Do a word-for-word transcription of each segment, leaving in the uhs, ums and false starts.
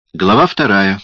Глава вторая.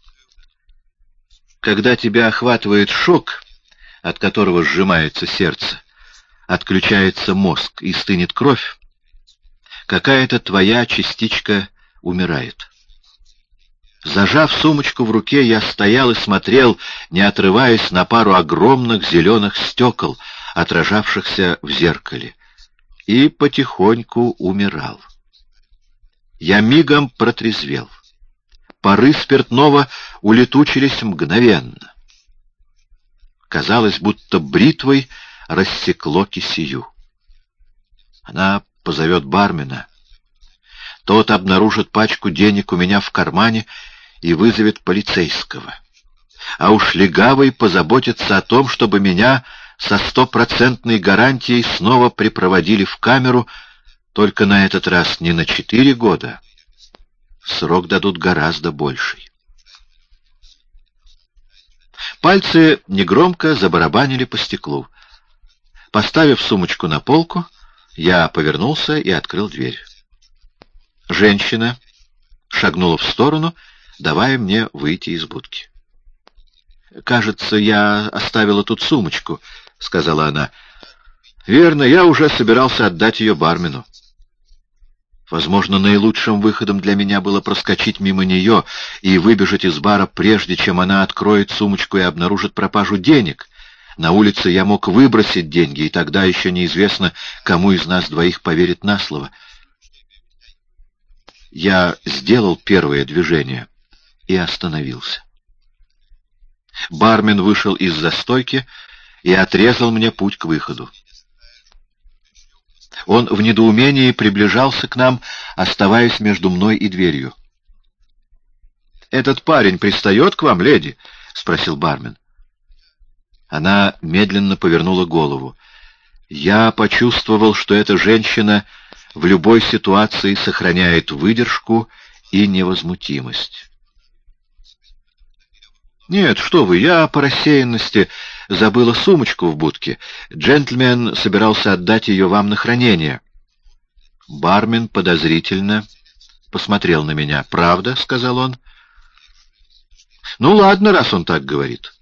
Когда тебя охватывает шок, от которого сжимается сердце, отключается мозг и стынет кровь, какая-то твоя частичка умирает. Зажав сумочку в руке, я стоял и смотрел, не отрываясь, на пару огромных зеленых стекол, отражавшихся в зеркале, и потихоньку умирал. Я мигом протрезвел. Пары спиртного улетучились мгновенно. Казалось, будто бритвой рассекло кисею. Она позовет бармена. Тот обнаружит пачку денег у меня в кармане и вызовет полицейского. А уж легавый позаботится о том, чтобы меня со стопроцентной гарантией снова припроводили в камеру, только на этот раз не на четыре года. Срок дадут гораздо больший. Пальцы негромко забарабанили по стеклу. Поставив сумочку на полку, я повернулся и открыл дверь. Женщина шагнула в сторону, давая мне выйти из будки. «Кажется, я оставила тут сумочку», — сказала она. «Верно, я уже собирался отдать ее бармену». Возможно, наилучшим выходом для меня было проскочить мимо нее и выбежать из бара, прежде чем она откроет сумочку и обнаружит пропажу денег. На улице я мог выбросить деньги, и тогда еще неизвестно, кому из нас двоих поверит на слово. Я сделал первое движение и остановился. Бармен вышел из-за стойки и отрезал мне путь к выходу. Он в недоумении приближался к нам, оставаясь между мной и дверью. «Этот парень пристает к вам, леди?» — спросил бармен. Она медленно повернула голову. Я почувствовал, что эта женщина в любой ситуации сохраняет выдержку и невозмутимость. «Нет, что вы, я по рассеянности забыла сумочку в будке. Джентльмен собирался отдать ее вам на хранение». Бармен подозрительно посмотрел на меня. «Правда?» — сказал он. «Ну ладно, раз он так говорит».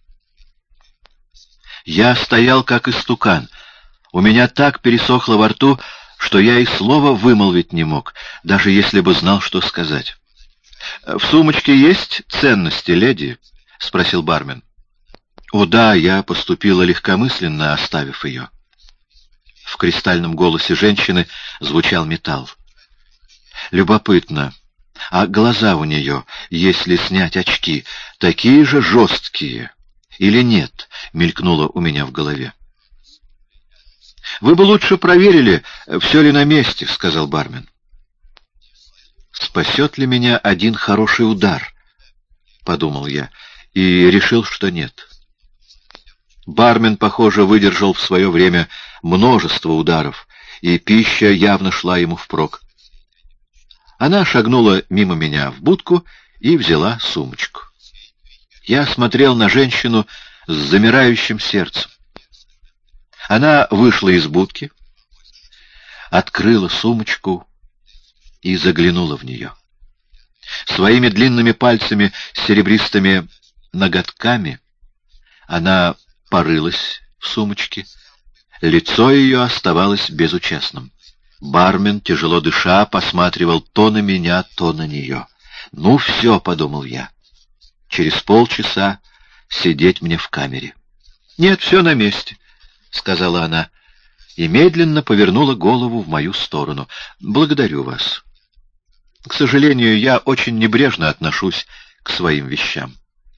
Я стоял как истукан. У меня так пересохло во рту, что я и слова вымолвить не мог, даже если бы знал, что сказать. «В сумочке есть ценности, леди?» — спросил бармен. «О да, я поступила легкомысленно, оставив ее». В кристальном голосе женщины звучал металл. «Любопытно, а глаза у нее, если снять очки, такие же жесткие или нет?» — мелькнуло у меня в голове. «Вы бы лучше проверили, все ли на месте», — сказал бармен. «Спасет ли меня один хороший удар?» — подумал я, и решил, что нет. Бармен, похоже, выдержал в свое время множество ударов, и пища явно шла ему впрок. Она шагнула мимо меня в будку и взяла сумочку. Я смотрел на женщину с замирающим сердцем. Она вышла из будки, открыла сумочку и заглянула в нее. Своими длинными пальцами с серебристыми ноготками она порылась в сумочке. Лицо ее оставалось безучастным. Бармен, тяжело дыша, посматривал то на меня, то на нее. «Ну все», — подумал я, — «через полчаса сидеть мне в камере». «Нет, все на месте», — сказала она, и медленно повернула голову в мою сторону. «Благодарю вас. К сожалению, я очень небрежно отношусь к своим вещам».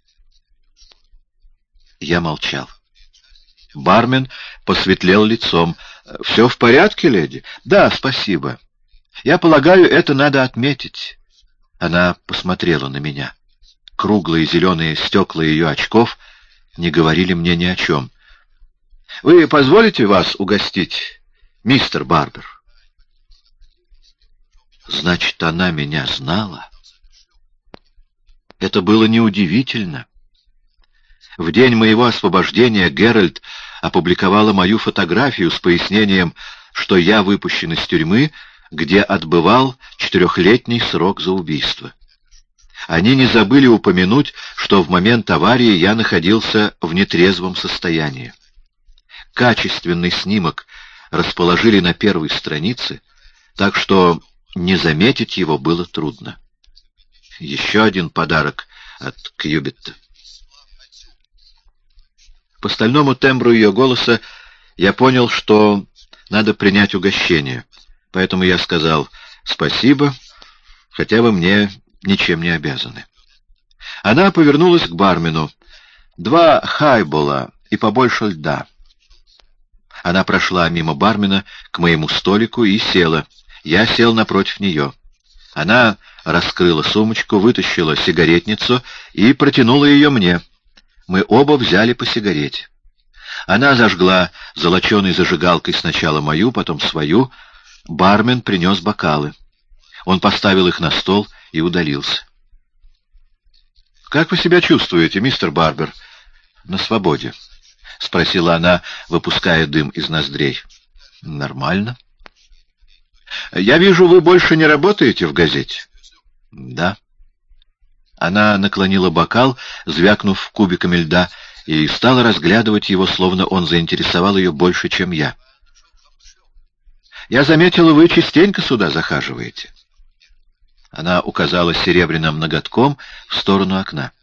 Я молчал. Бармен посветлел лицом. «Все в порядке, леди?» «Да, спасибо. Я полагаю, это надо отметить». Она посмотрела на меня. Круглые зеленые стекла ее очков не говорили мне ни о чем. «Вы позволите вас угостить, мистер Барбер?» Значит, она меня знала. Это было неудивительно. В день моего освобождения Геральт опубликовала мою фотографию с пояснением, что я выпущен из тюрьмы, где отбывал четырехлетний срок за убийство. Они не забыли упомянуть, что в момент аварии я находился в нетрезвом состоянии. Качественный снимок расположили на первой странице, так что не заметить его было трудно. Еще один подарок от Кьюбитта. По стальному тембру ее голоса я понял, что надо принять угощение, поэтому я сказал «спасибо, хотя вы мне ничем не обязаны». Она повернулась к бармену. «Два хайбола и побольше льда». Она прошла мимо бармена к моему столику и села. Я сел напротив нее. Она раскрыла сумочку, вытащила сигаретницу и протянула ее мне. Мы оба взяли по сигарете. Она зажгла золоченой зажигалкой сначала мою, потом свою. Бармен принес бокалы. Он поставил их на стол и удалился. «Как вы себя чувствуете, мистер Барбер?» «На свободе», — спросила она, выпуская дым из ноздрей. «Нормально». «Я вижу, вы больше не работаете в газете?» «Да». Она наклонила бокал, звякнув кубиками льда, и стала разглядывать его, словно он заинтересовал ее больше, чем я. «Я заметила, вы частенько сюда захаживаете». Она указала серебряным ноготком в сторону окна.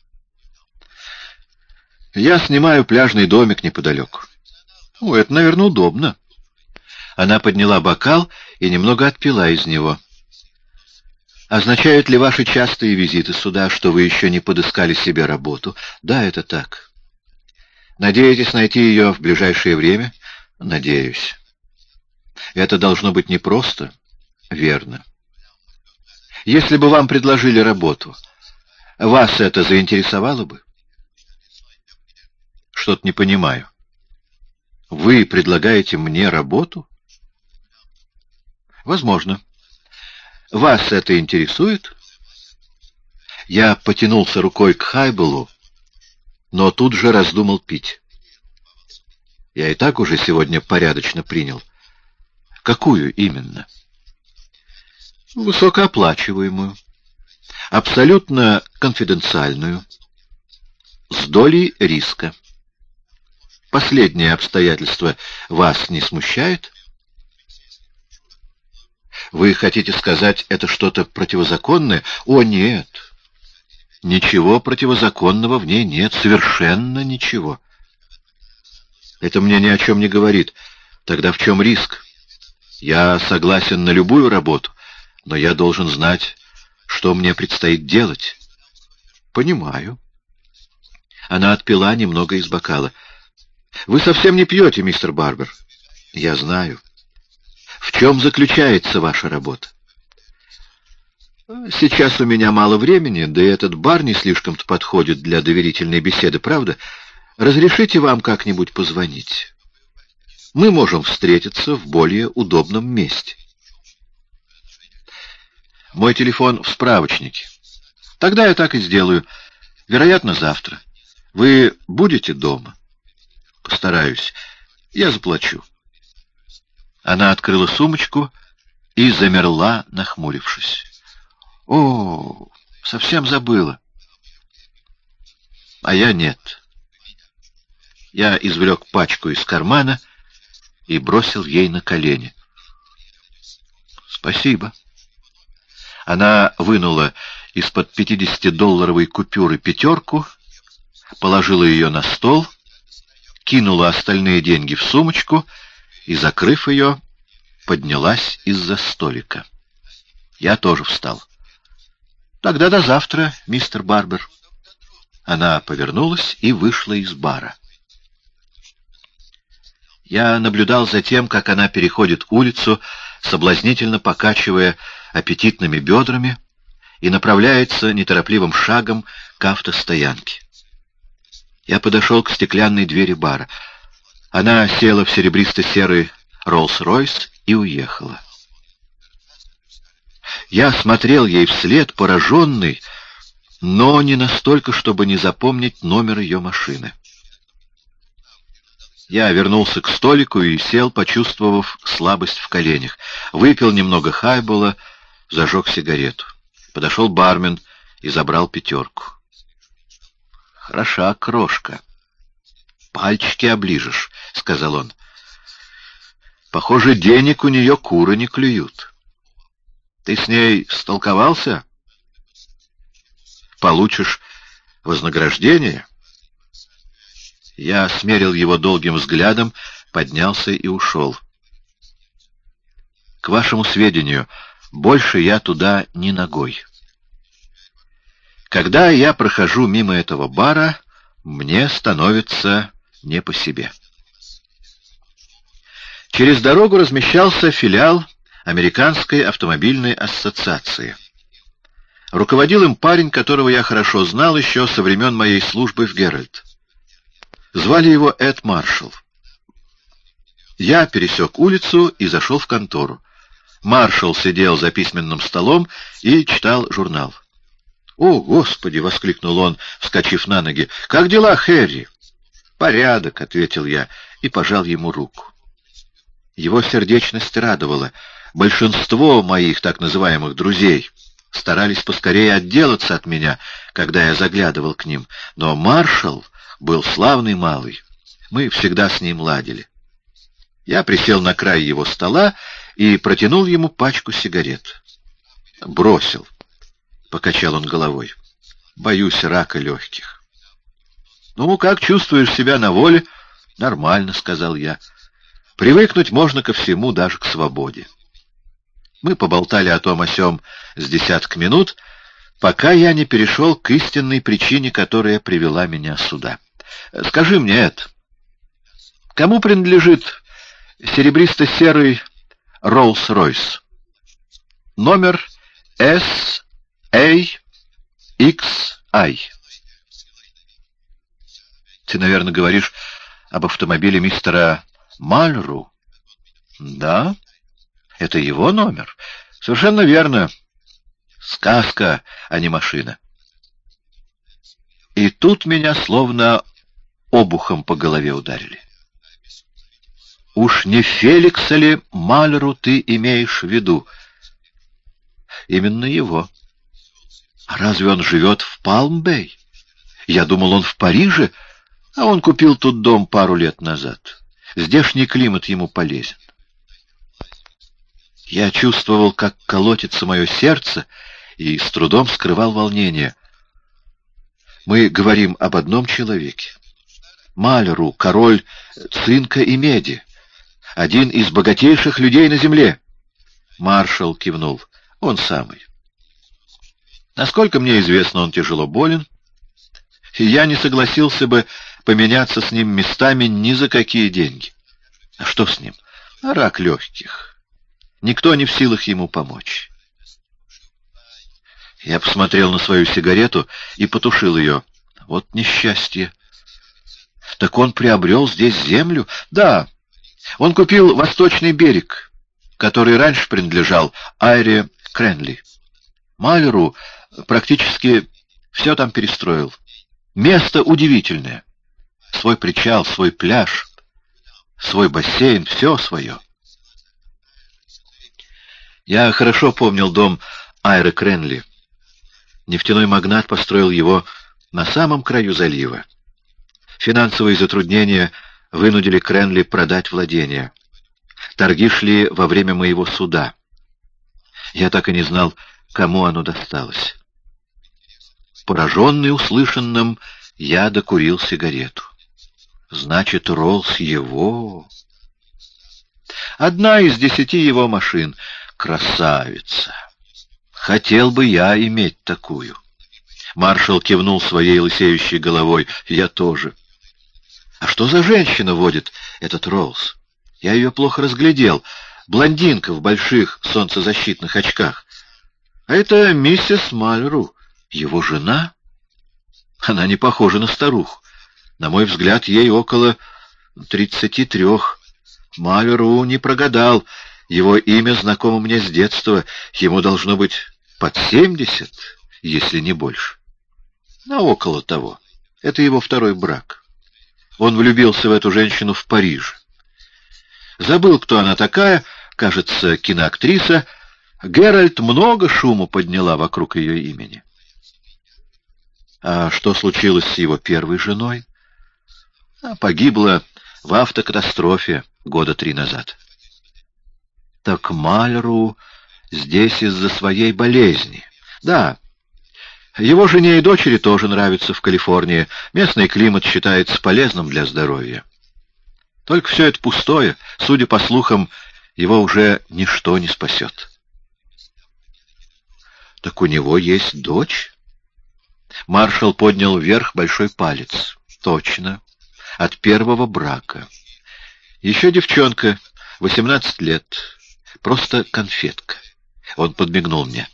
«Я снимаю пляжный домик неподалеку». «О, это, наверное, удобно». Она подняла бокал и немного отпила из него. «Означают ли ваши частые визиты сюда, что вы еще не подыскали себе работу?» «Да, это так». «Надеетесь найти ее в ближайшее время?» «Надеюсь». «Это должно быть непросто?» «Верно». «Если бы вам предложили работу, вас это заинтересовало бы?» «Что-то не понимаю». «Вы предлагаете мне работу?» «Возможно». «Вас это интересует?» Я потянулся рукой к хайболу, но тут же раздумал пить. Я и так уже сегодня порядочно принял. «Какую именно?» «Высокооплачиваемую, абсолютно конфиденциальную, с долей риска. Последнее обстоятельство вас не смущает?» «Вы хотите сказать, это что-то противозаконное?» «О, нет! Ничего противозаконного в ней нет, совершенно ничего». «Это мне ни о чем не говорит. Тогда в чем риск? Я согласен на любую работу, но я должен знать, что мне предстоит делать». «Понимаю». Она отпила немного из бокала. «Вы совсем не пьете, мистер Барбер?» «Я знаю». «В чем заключается ваша работа?» «Сейчас у меня мало времени, да и этот бар не слишком-то подходит для доверительной беседы, правда? Разрешите вам как-нибудь позвонить? Мы можем встретиться в более удобном месте». «Мой телефон в справочнике». «Тогда я так и сделаю. Вероятно, завтра. Вы будете дома?» «Постараюсь. Я заплачу». Она открыла сумочку и замерла, нахмурившись. «О, совсем забыла». А я нет. Я извлек пачку из кармана и бросил ей на колени. «Спасибо». Она вынула из-под пятидесятидолларовой купюры пятерку, положила ее на стол, кинула остальные деньги в сумочку и, закрыв ее, поднялась из-за столика. Я тоже встал. «Тогда до завтра, мистер Барбер». Она повернулась и вышла из бара. Я наблюдал за тем, как она переходит улицу, соблазнительно покачивая аппетитными бедрами, и направляется неторопливым шагом к автостоянке. Я подошел к стеклянной двери бара. Она села в серебристо-серый Роллс-Ройс и уехала. Я смотрел ей вслед, пораженный, но не настолько, чтобы не запомнить номер ее машины. Я вернулся к столику и сел, почувствовав слабость в коленях. Выпил немного хайбола, зажег сигарету. Подошел бармен и забрал пятерку. «Хороша крошка. Пальчики оближешь», — сказал он. «Похоже, денег у нее куры не клюют. Ты с ней столковался? Получишь вознаграждение?» Я смерил его долгим взглядом, поднялся и ушел. К вашему сведению, больше я туда ни ногой. Когда я прохожу мимо этого бара, мне становится не по себе. Через дорогу размещался филиал Американской автомобильной ассоциации. Руководил им парень, которого я хорошо знал еще со времен моей службы в Геральт. Звали его Эд Маршалл. Я пересек улицу и зашел в контору. Маршалл сидел за письменным столом и читал журнал. «О, Господи!» — воскликнул он, вскочив на ноги. «Как дела, Хэрри?» «Порядок», — ответил я и пожал ему руку. Его сердечность радовала. Большинство моих так называемых друзей старались поскорее отделаться от меня, когда я заглядывал к ним, но Маршалл был славный малый. Мы всегда с ним ладили. Я присел на край его стола и протянул ему пачку сигарет. «Бросил», — покачал он головой. «Боюсь рака легких». «Ну, как чувствуешь себя на воле?» «Нормально», — сказал я. «Привыкнуть можно ко всему, даже к свободе». Мы поболтали о том о сём с десяток минут, пока я не перешел к истинной причине, которая привела меня сюда. «Скажи мне, Эд, кому принадлежит серебристо-серый Роллс-Ройс? Номер эс эй икс ай». «Ты, наверное, говоришь об автомобиле мистера Мальру?» «Да, это его номер. Совершенно верно. Сказка, а не машина». И тут меня словно обухом по голове ударили. «Уж не Феликса ли Мальру ты имеешь в виду?» «Именно его». «А разве он живет в Палм-Бэй? Я думал, он в Париже, а он купил тут дом пару лет назад. Здешний климат ему полезен». Я чувствовал, как колотится мое сердце, и с трудом скрывал волнение. Мы говорим об одном человеке. Мальру, король цинка и меди, один из богатейших людей на земле. Маршалл кивнул. Он самый. Насколько мне известно, он тяжело болен, и я не согласился бы поменяться с ним местами ни за какие деньги. А что с ним? Рак легких. Никто не в силах ему помочь. Я посмотрел на свою сигарету и потушил ее. Вот несчастье. Так он приобрел здесь землю? Да. Он купил восточный берег, который раньше принадлежал Айре Кренли. Мальру практически все там перестроил. Место удивительное. Свой причал, свой пляж, свой бассейн, все свое. Я хорошо помнил дом Айры Кренли. Нефтяной магнат построил его на самом краю залива. Финансовые затруднения вынудили Кренли продать владения. Торги шли во время моего суда. Я так и не знал, кому оно досталось. Пораженный услышанным, я докурил сигарету. Значит, Роллс его. Одна из десяти его машин. Красавица. Хотел бы я иметь такую. Маршалл кивнул своей лысеющей головой. Я тоже. А что за женщина водит этот Роллс? Я ее плохо разглядел. Блондинка в больших солнцезащитных очках. А это миссис Мальру, его жена. Она не похожа на старуху. На мой взгляд, ей около тридцати трех. Мальру не прогадал. Его имя знакомо мне с детства. Ему должно быть под семьдесят, если не больше. А около того. Это его второй брак. Он влюбился в эту женщину в Париже. Забыл, кто она такая, кажется, киноактриса. Геральт много шуму подняла вокруг ее имени. А что случилось с его первой женой? А, погибла в автокатастрофе года три назад. Так Мальру здесь из-за своей болезни. Да. Его жене и дочери тоже нравится в Калифорнии. Местный климат считается полезным для здоровья. Только все это пустое. Судя по слухам, его уже ничто не спасет. Так у него есть дочь? Маршал поднял вверх большой палец. Точно. От первого брака. Еще девчонка, восемнадцать лет. Просто конфетка. Он подмигнул мне.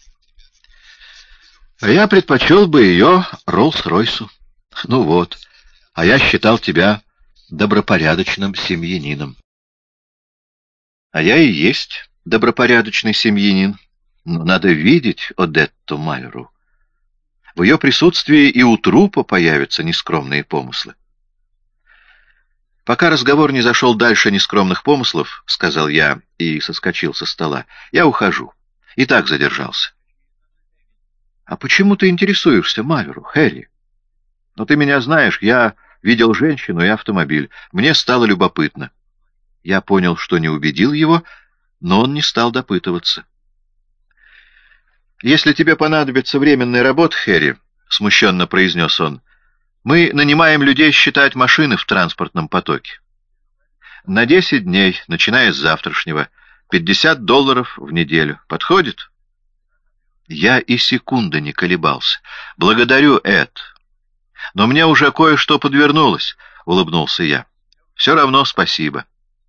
А я предпочел бы ее Роллс-Ройсу. Ну вот. А я считал тебя добропорядочным семьянином. А я и есть добропорядочный семьянин. Но надо видеть Одетту Мальру. В ее присутствии и у трупа появятся нескромные помыслы. «Пока разговор не зашел дальше нескромных помыслов, — сказал я и соскочил со стола, — я ухожу. И так задержался». «А почему ты интересуешься Мальру, Хэри? Ну, ты меня знаешь, я видел женщину и автомобиль. Мне стало любопытно». Я понял, что не убедил его, но он не стал допытываться. «Если тебе понадобится временная работа, Хэри, — смущенно произнес он, — мы нанимаем людей считать машины в транспортном потоке. На десять дней, начиная с завтрашнего, пятьдесят долларов в неделю. Подходит?» Я и секунды не колебался. «Благодарю, Эд. Но мне уже кое-что подвернулось», — улыбнулся я. «Все равно спасибо».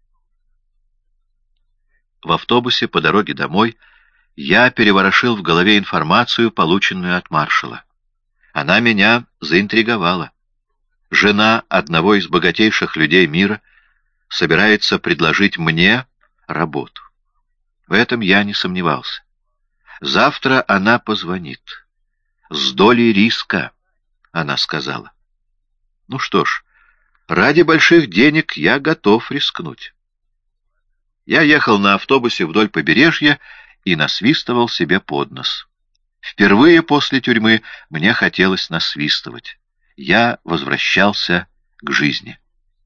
В автобусе по дороге домой я переворошил в голове информацию, полученную от маршала. Она меня заинтриговала. Жена одного из богатейших людей мира собирается предложить мне работу. В этом я не сомневался. Завтра она позвонит. «С долей риска», — она сказала. Ну что ж, ради больших денег я готов рискнуть. Я ехал на автобусе вдоль побережья и насвистывал себе под нос. Впервые после тюрьмы мне хотелось насвистывать. Я возвращался к жизни.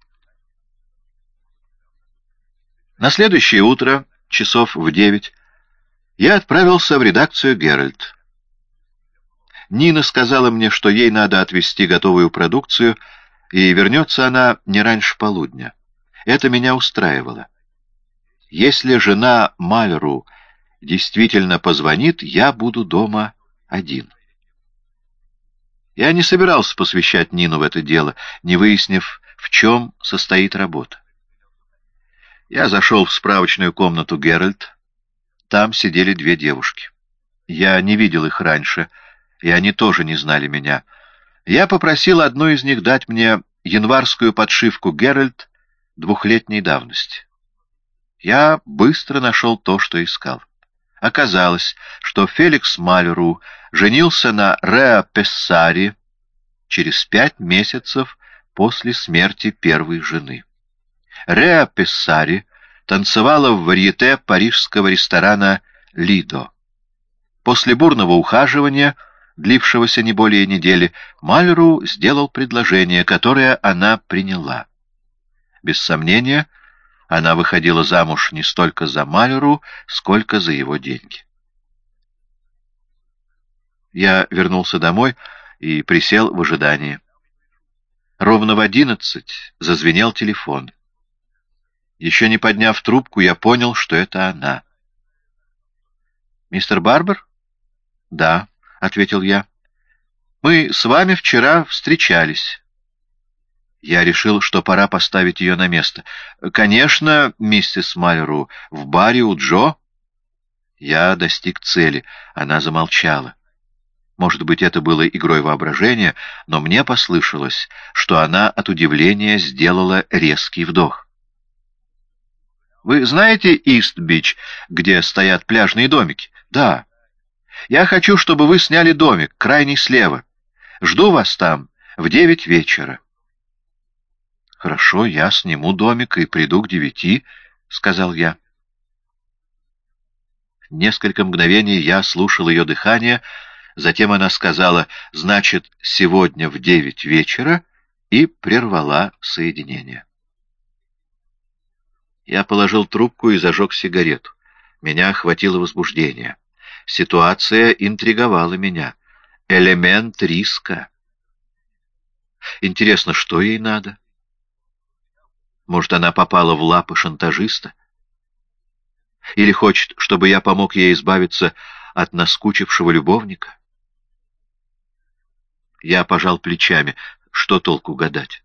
На следующее утро, часов в девять, я отправился в редакцию «Геральт». Нина сказала мне, что ей надо отвезти готовую продукцию, и вернется она не раньше полудня. Это меня устраивало. Если жена Мальру действительно позвонит, я буду дома один. Я не собирался посвящать Нину в это дело, не выяснив, в чем состоит работа. Я зашел в справочную комнату «Геральт». Там сидели две девушки. Я не видел их раньше, и они тоже не знали меня. Я попросил одну из них дать мне январскую подшивку «Геральт» двухлетней давности. Я быстро нашел то, что искал. Оказалось, что Феликс Мальру женился на Реа Пессари через пять месяцев после смерти первой жены. Реа Пессари танцевала в варьете парижского ресторана «Лидо». После бурного ухаживания, длившегося не более недели, Мальру сделал предложение, которое она приняла. Без сомнения, она выходила замуж не столько за Мальру, сколько за его деньги. Я вернулся домой и присел в ожидании. Ровно в одиннадцать зазвенел телефон. Еще не подняв трубку, я понял, что это она. «Мистер Барбер?» «Да», — ответил я. «Мы с вами вчера встречались». Я решил, что пора поставить ее на место. «Конечно, миссис Мальру, в баре у Джо». Я достиг цели. Она замолчала. Может быть, это было игрой воображения, но мне послышалось, что она от удивления сделала резкий вдох. «Вы знаете Ист-Бич, где стоят пляжные домики?» «Да. Я хочу, чтобы вы сняли домик, крайний слева. Жду вас там в девять вечера». «Хорошо, я сниму домик и приду к девяти», — сказал я. Несколько мгновений я слушал ее дыхание, Затем она сказала: «Значит, сегодня в девять вечера», и прервала соединение. Я положил трубку и зажег сигарету. Меня охватило возбуждение. Ситуация интриговала меня. Элемент риска. Интересно, что ей надо? Может, она попала в лапы шантажиста? Или хочет, чтобы я помог ей избавиться от наскучившего любовника? Я пожал плечами. Что толку гадать?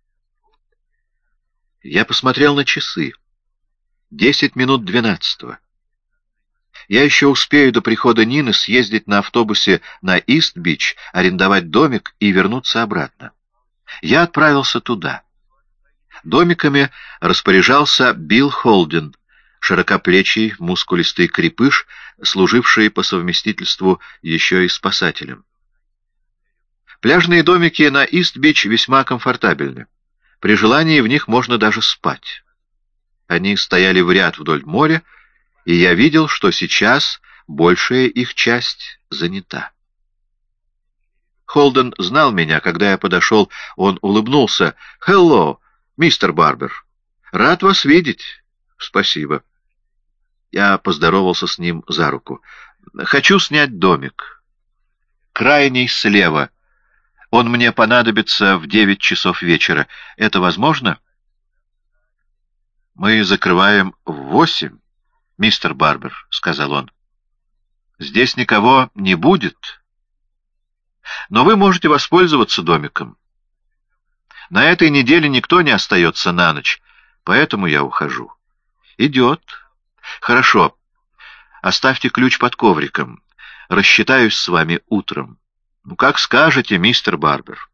Я посмотрел на часы. Десять минут двенадцатого. Я еще успею до прихода Нины съездить на автобусе на Ист-Бич, арендовать домик и вернуться обратно. Я отправился туда. Домиками распоряжался Билл Холден, широкоплечий, мускулистый крепыш, служивший по совместительству еще и спасателем. Пляжные домики на Ист-Бич весьма комфортабельны. При желании в них можно даже спать. Они стояли в ряд вдоль моря, и я видел, что сейчас большая их часть занята. Холден знал меня. Когда я подошел, он улыбнулся. «Хелло, мистер Барбер. Рад вас видеть». «Спасибо». Я поздоровался с ним за руку. «Хочу снять домик. Крайний слева. Он мне понадобится в девять часов вечера. Это возможно?» «Мы закрываем в восемь, мистер Барбер», — сказал он. «Здесь никого не будет, но вы можете воспользоваться домиком. На этой неделе никто не остается на ночь, поэтому я ухожу». «Идет. Хорошо. Оставьте ключ под ковриком. Рассчитаюсь с вами утром». «Ну, как скажете, мистер Барбер».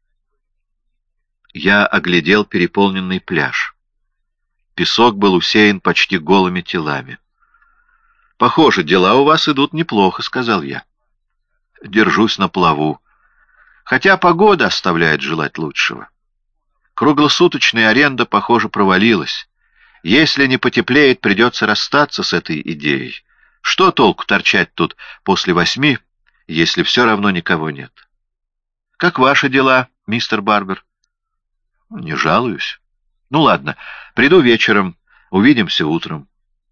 Я оглядел переполненный пляж. Песок был усеян почти голыми телами. «Похоже, дела у вас идут неплохо», — сказал я. «Держусь на плаву. Хотя погода оставляет желать лучшего. Круглосуточная аренда, похоже, провалилась. Если не потеплеет, придется расстаться с этой идеей. Что толку торчать тут после восьми, если все равно никого нет? Как ваши дела, мистер Барбер?» «Не жалуюсь. Ну ладно, приду вечером, увидимся утром».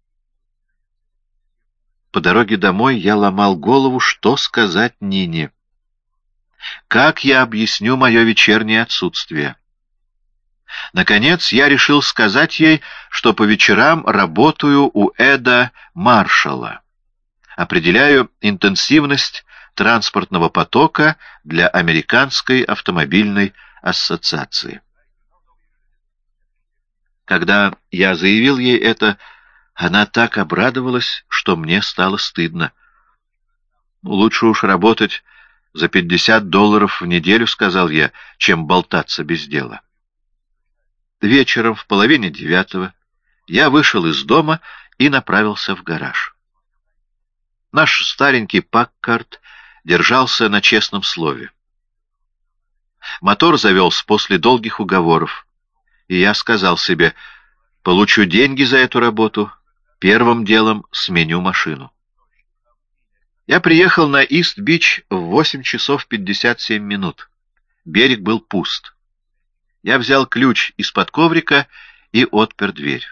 По дороге домой я ломал голову, что сказать Нине. Как я объясню мое вечернее отсутствие? Наконец я решил сказать ей, что по вечерам работаю у Эда Маршалла. Определяю интенсивность транспортного потока для Американской автомобильной ассоциации. Когда я заявил ей это, она так обрадовалась, что мне стало стыдно. «Лучше уж работать за пятьдесят долларов в неделю, — сказал я, — чем болтаться без дела». Вечером в половине девятого я вышел из дома и направился в гараж. Наш старенький Паккарт держался на честном слове. Мотор завелся после долгих уговоров, и я сказал себе: получу деньги за эту работу, первым делом сменю машину. Я приехал на Ист-Бич в восемь часов пятьдесят семь минут. Берег был пуст. Я взял ключ из-под коврика и отпер дверь.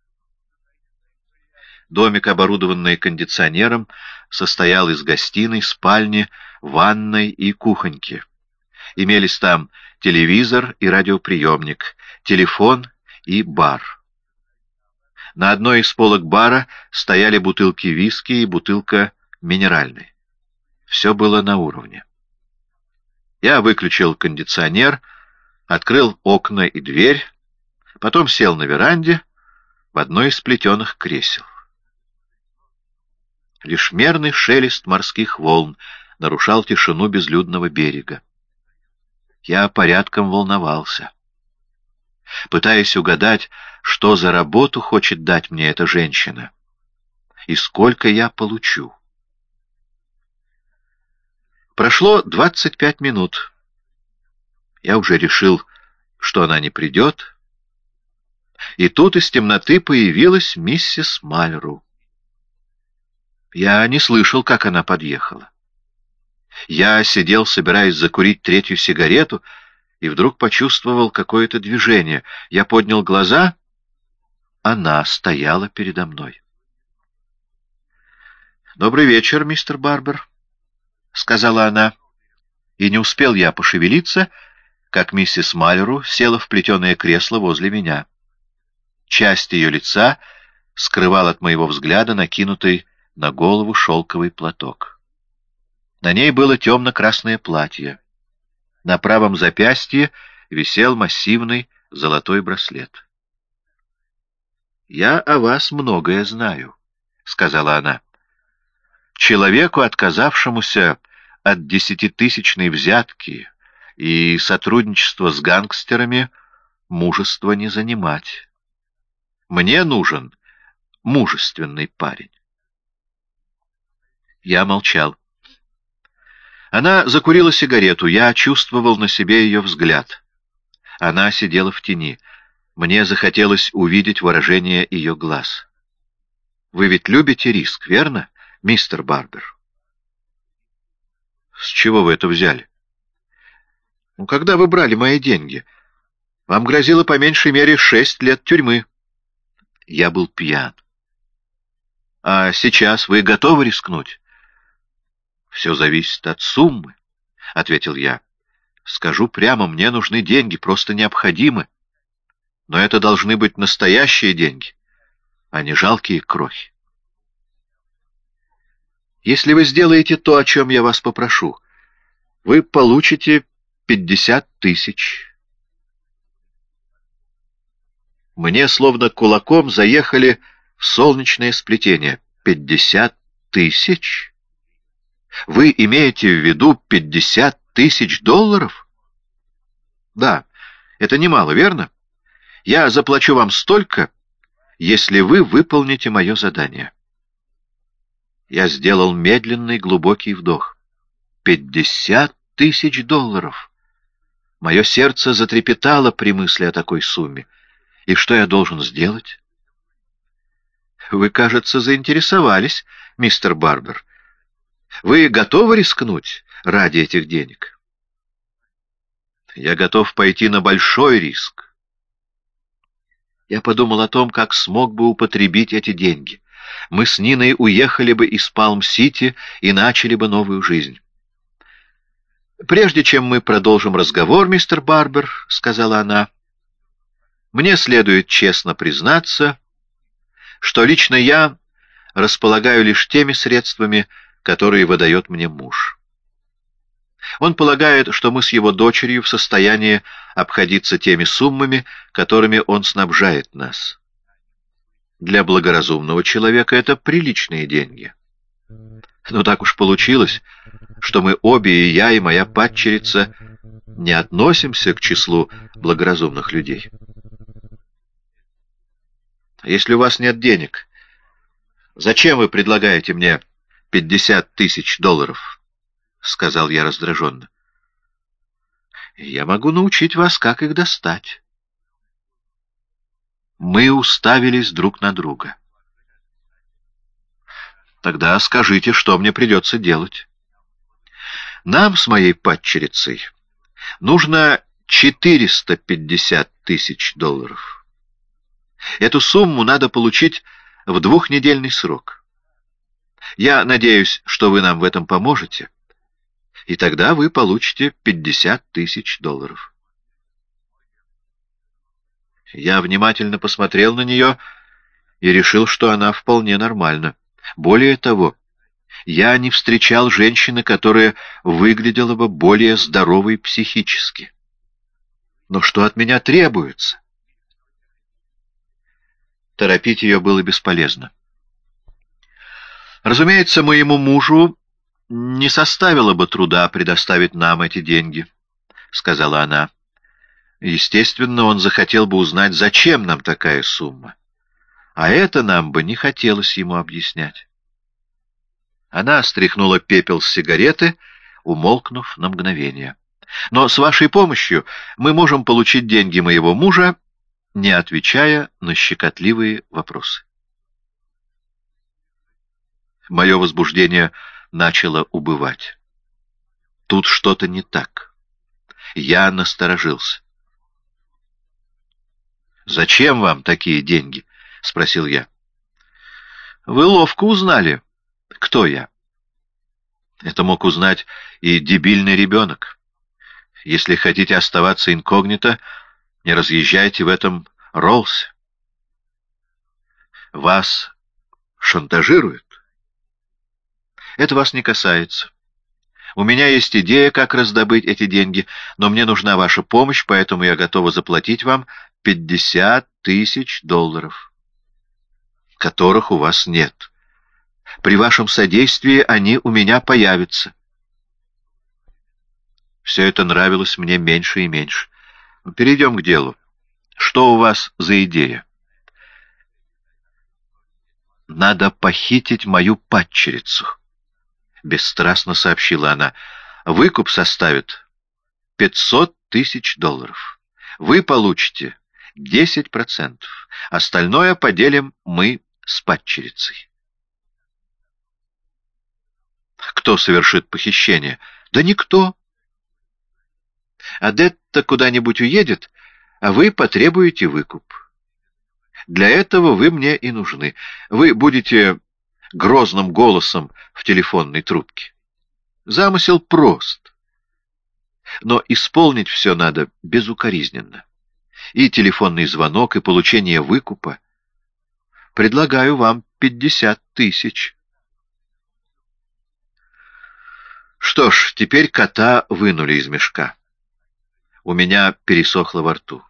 Домик, оборудованный кондиционером, состоял из гостиной, спальни, ванной и кухоньки. Имелись там телевизор и радиоприемник, телефон и бар. На одной из полок бара стояли бутылки виски и бутылка минеральной. Все было на уровне. Я выключил кондиционер, открыл окна и дверь, потом сел на веранде в одно из плетеных кресел. Лишь мерный шелест морских волн нарушал тишину безлюдного берега. Я порядком волновался, пытаясь угадать, что за работу хочет дать мне эта женщина и сколько я получу. Прошло двадцать пять минут. Я уже решил, что она не придет, и тут из темноты появилась миссис Мальру. Я не слышал, как она подъехала. Я сидел, собираясь закурить третью сигарету, и вдруг почувствовал какое-то движение. Я поднял глаза. Она стояла передо мной. «Добрый вечер, мистер Барбер», — сказала она. И не успел я пошевелиться, как миссис Малеру села в плетеное кресло возле меня. Часть ее лица скрывал от моего взгляда накинутый на голову шелковый платок. На ней было темно-красное платье. На правом запястье висел массивный золотой браслет. «Я о вас многое знаю», — сказала она. «Человеку, отказавшемуся от десятитысячной взятки и сотрудничества с гангстерами, мужество не занимать. Мне нужен мужественный парень». Я молчал. Она закурила сигарету, я чувствовал на себе ее взгляд. Она сидела в тени. Мне захотелось увидеть выражение ее глаз. «Вы ведь любите риск, верно, мистер Барбер?» «С чего вы это взяли?» «Ну, когда вы брали мои деньги, вам грозило по меньшей мере шесть лет тюрьмы». Я был пьян. «А сейчас вы готовы рискнуть?» «Все зависит от суммы», — ответил я. «Скажу прямо, мне нужны деньги, просто необходимы. Но это должны быть настоящие деньги, а не жалкие крохи. Если вы сделаете то, о чем я вас попрошу, вы получите пятьдесят тысяч». Мне словно кулаком заехали в солнечное сплетение. «Пятьдесят тысяч? Вы имеете в виду пятьдесят тысяч долларов?» «Да, это немало, верно? Я заплачу вам столько, если вы выполните мое задание». Я сделал медленный глубокий вдох. «Пятьдесят тысяч долларов!» Мое сердце затрепетало при мысли о такой сумме. И что я должен сделать? «Вы, кажется, заинтересовались, мистер Барбер. Вы готовы рискнуть ради этих денег?» «Я готов пойти на большой риск». Я подумал о том, как смог бы употребить эти деньги. Мы с Ниной уехали бы из Палм-Сити и начали бы новую жизнь. «Прежде чем мы продолжим разговор, мистер Барбер, — сказала она, — мне следует честно признаться, что лично я располагаю лишь теми средствами, которые выдает мне муж. Он полагает, что мы с его дочерью в состоянии обходиться теми суммами, которыми он снабжает нас. Для благоразумного человека это приличные деньги. Но так уж получилось, что мы обе, и я, и моя падчерица, не относимся к числу благоразумных людей. Если у вас нет денег, зачем вы предлагаете мне пятьдесят тысяч долларов? — сказал я раздраженно. — Я могу научить вас, как их достать. Мы уставились друг на друга. — Тогда скажите, что мне придется делать. Нам с моей падчерицей нужно четыреста пятьдесят тысяч долларов. Эту сумму надо получить в двухнедельный срок. Я надеюсь, что вы нам в этом поможете, и тогда вы получите пятьдесят тысяч долларов. Я внимательно посмотрел на нее и решил, что она вполне нормальна. Более того, я не встречал женщины, которая выглядела бы более здоровой психически. Но что от меня требуется? Торопить ее было бесполезно. Разумеется, моему мужу не составило бы труда предоставить нам эти деньги, — сказала она. Естественно, он захотел бы узнать, зачем нам такая сумма. А это нам бы не хотелось ему объяснять. Она стряхнула пепел с сигареты, умолкнув на мгновение. Но с вашей помощью мы можем получить деньги моего мужа, не отвечая на щекотливые вопросы. Мое возбуждение начало убывать. Тут что-то не так. Я насторожился. «Зачем вам такие деньги?» — спросил я. «Вы ловко узнали, кто я». Это мог узнать и дебильный ребенок. Если хотите оставаться инкогнито, не разъезжайте в этом Роллсе. Вас шантажируют? Это вас не касается. У меня есть идея, как раздобыть эти деньги, но мне нужна ваша помощь, поэтому я готова заплатить вам пятьдесят тысяч долларов, которых у вас нет. При вашем содействии они у меня появятся. Все это нравилось мне меньше и меньше. Перейдем к делу. Что у вас за идея? Надо похитить мою падчерицу, — бесстрастно сообщила она. Выкуп составит пятьсот тысяч долларов. Вы получите десять процентов. Остальное поделим мы с падчерицей. Кто совершит похищение? Да никто. Адетта куда-нибудь уедет, а вы потребуете выкуп. Для этого вы мне и нужны. Вы будете грозным голосом в телефонной трубке. Замысел прост. Но исполнить все надо безукоризненно. И телефонный звонок, и получение выкупа. Предлагаю вам пятьдесят тысяч. Что ж, теперь кота вынули из мешка. У меня пересохло во рту.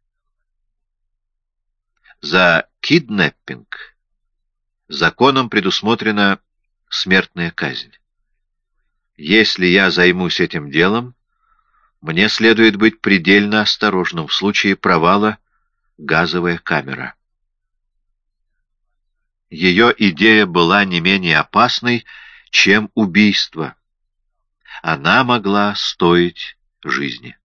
За киднеппинг законом предусмотрена смертная казнь. Если я займусь этим делом, мне следует быть предельно осторожным. В случае провала — газовая камера. Ее идея была не менее опасной, чем убийство. Она могла стоить жизни.